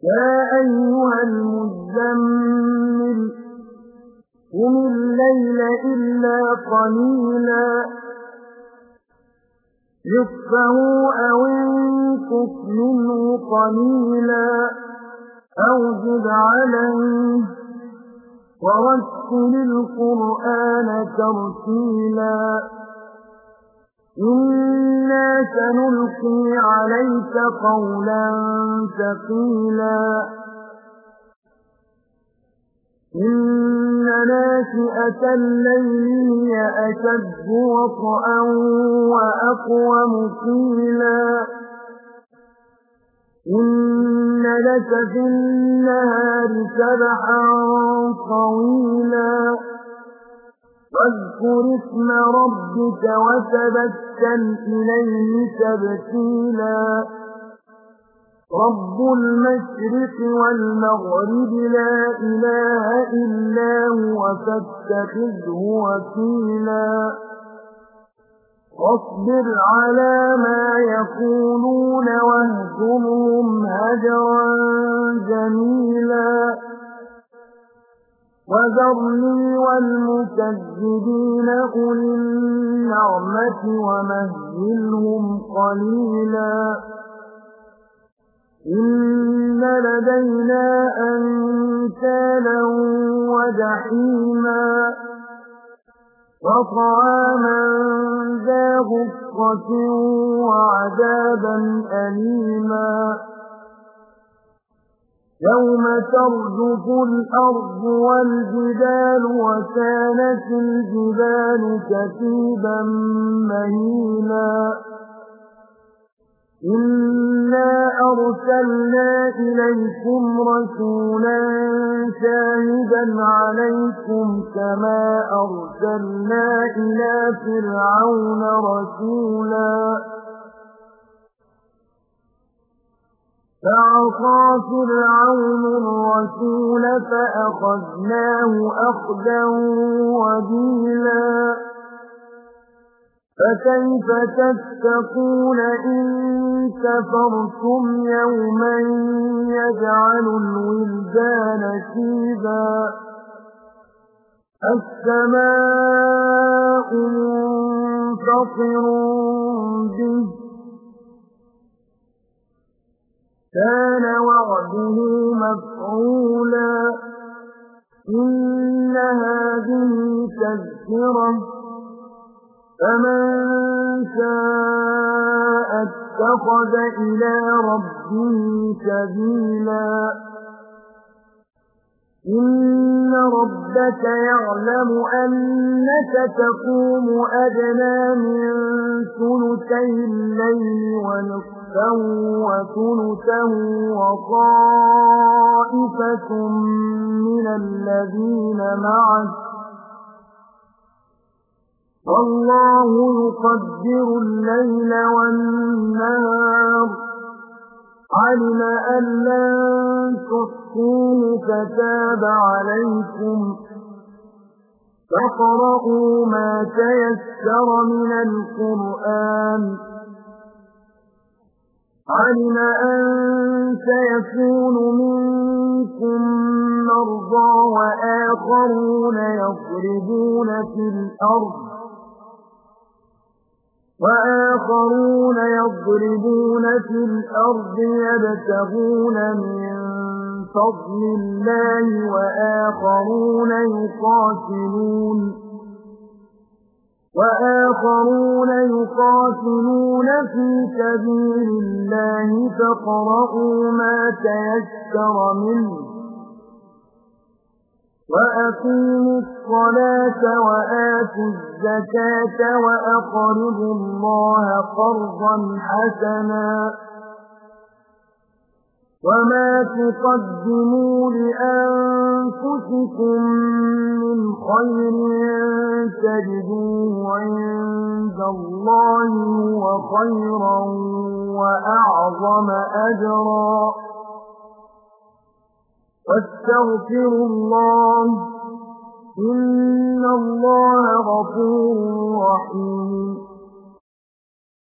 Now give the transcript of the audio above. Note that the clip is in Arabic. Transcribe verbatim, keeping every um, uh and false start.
يا أيها المزمل قم الليل إلا قليلا نصفه أو انقص منه قليلا أو زد عليه ورتل القرآن ترتيلا إنا سنلقي عليك قولا ثقيلا إن ناشئة الليل هي أشد وطئا وأقوم قيلا إن لك في النهار سبحا طويلا واذكر اسم ربك وتبتل إليه تبتيلا رب المشرق والمغرب لا إله إلا هو فاتخذه وكيلا واصبر على ما يقولون واهجرهم هجرا جميلا وذرني والمكذبين أولي النعمة ومهلهم قليلا إن لدينا أنكالا وجحيما وطعاما ذا غصة وعذابا أليما يوم ترجف الأرض والجبال وكانت الجبال كثيبا مهيلا إنا أرسلنا إليكم رسولا شاهدا عليكم كما أرسلنا إلى فرعون رسولا فعصى فرعون الرسول فأخذناه أخذا وبيلا فكيف تتقون إن كفرتم يوما يجعل الولدان شيبا السماء منفطر به كان وعده مفعولا إن هذه تذكرة فمن شاء اتخذ إلى ربه سبيلا إن ربك يعلم أنك تقوم أدنى من ثلثي الليل ونصفه وثلثه وطائفة من الذين معه والله يقدر الليل والنهار علم أن لن تحصوه فتاب عليكم فاقرؤوا ما تيسر من القرآن علم أن سيكون منكم مرضى وآخرون يضربون في الأرض وآخرون يضربون في الأرض يبتغون من فضل الله وآخرون يقاتلون وآخرون يقاتلون في سبيل الله فاقرؤوا ما تيسر منه وأقيموا الصلاة وآتوا الزكاة وأقرضوا الله قرضا حسنا وما تقدموا لأنفسكم من خير تجدوه عند الله وخيرا وأعظم أجرا واستغفروا الله إن الله غفور رحيم